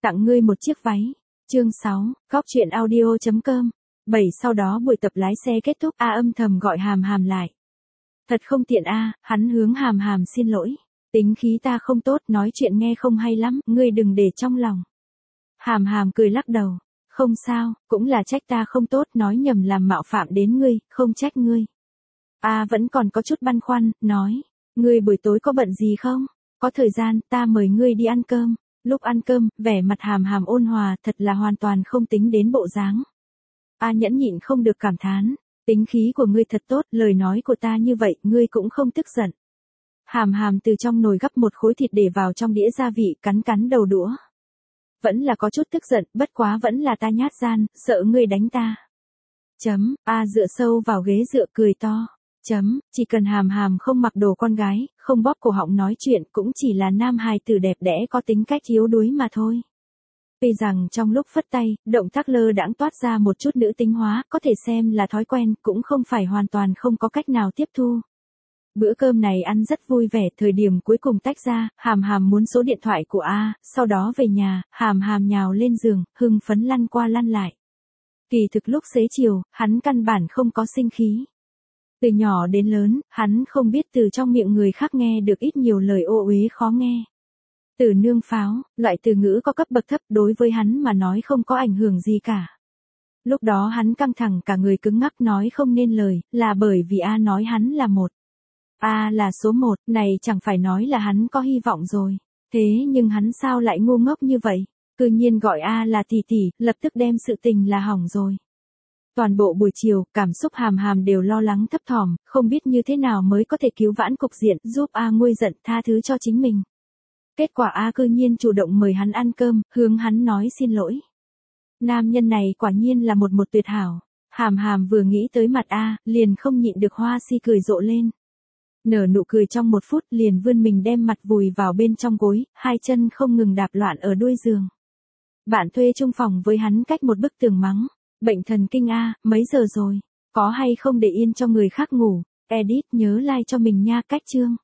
tặng ngươi một chiếc váy. Chương 6, Cóc truyện audio.com. 7 Sau đó buổi tập lái xe kết thúc, A âm thầm gọi Hàm Hàm lại. Thật không tiện a, hắn hướng Hàm Hàm xin lỗi. Tính khí ta không tốt, nói chuyện nghe không hay lắm, ngươi đừng để trong lòng. Hàm Hàm cười lắc đầu. Không sao, cũng là trách ta không tốt, nói nhầm làm mạo phạm đến ngươi, không trách ngươi. A vẫn còn có chút băn khoăn, nói. Ngươi buổi tối có bận gì không? Có thời gian, ta mời ngươi đi ăn cơm. Lúc ăn cơm, vẻ mặt Hàm Hàm ôn hòa, thật là hoàn toàn không tính đến bộ dáng. A nhẫn nhịn không được cảm thán. Tính khí của ngươi thật tốt, lời nói của ta như vậy, ngươi cũng không tức giận. Hàm Hàm từ trong nồi gắp một khối thịt để vào trong đĩa gia vị, cắn cắn đầu đũa. Vẫn là có chút tức giận, bất quá vẫn là ta nhát gan, sợ ngươi đánh ta. A dựa sâu vào ghế dựa cười to. Chỉ cần Hàm Hàm không mặc đồ con gái, không bóp cổ họng nói chuyện, cũng chỉ là nam hài tử đẹp đẽ có tính cách yếu đuối mà thôi. Tuy rằng trong lúc phất tay, động tác lơ đãng toát ra một chút nữ tính hóa, có thể xem là thói quen, cũng không phải hoàn toàn không có cách nào tiếp thu. Bữa cơm này ăn rất vui vẻ, thời điểm cuối cùng tách ra, Hàm Hàm muốn số điện thoại của A, sau đó về nhà, Hàm Hàm nhào lên giường, hưng phấn lăn qua lăn lại. Kỳ thực lúc xế chiều, hắn căn bản không có sinh khí. Từ nhỏ đến lớn, hắn không biết từ trong miệng người khác nghe được ít nhiều lời ô uế khó nghe. Từ nương pháo, loại từ ngữ có cấp bậc thấp đối với hắn mà nói không có ảnh hưởng gì cả. Lúc đó hắn căng thẳng cả người cứng ngắc nói không nên lời, là bởi vì A nói hắn là một. A là số 1, này chẳng phải nói là hắn có hy vọng rồi. Thế nhưng hắn sao lại ngu ngốc như vậy? Cư nhiên gọi A là tỷ tỷ, lập tức đem sự tình là hỏng rồi. Toàn bộ buổi chiều, cảm xúc Hàm Hàm đều lo lắng thấp thỏm, không biết như thế nào mới có thể cứu vãn cục diện, giúp A nguôi giận, tha thứ cho chính mình. Kết quả A cư nhiên chủ động mời hắn ăn cơm, hướng hắn nói xin lỗi. Nam nhân này quả nhiên là một tuyệt hảo. Hàm Hàm vừa nghĩ tới mặt A, liền không nhịn được hoa si cười rộ lên. Nở nụ cười trong 1 phút liền vươn mình đem mặt vùi vào bên trong gối, hai chân không ngừng đạp loạn ở đuôi giường. Bạn thuê chung phòng với hắn cách một bức tường mắng. Bệnh thần kinh A, mấy giờ rồi? Có hay không để yên cho người khác ngủ? Edit nhớ like cho mình nha, cách chương.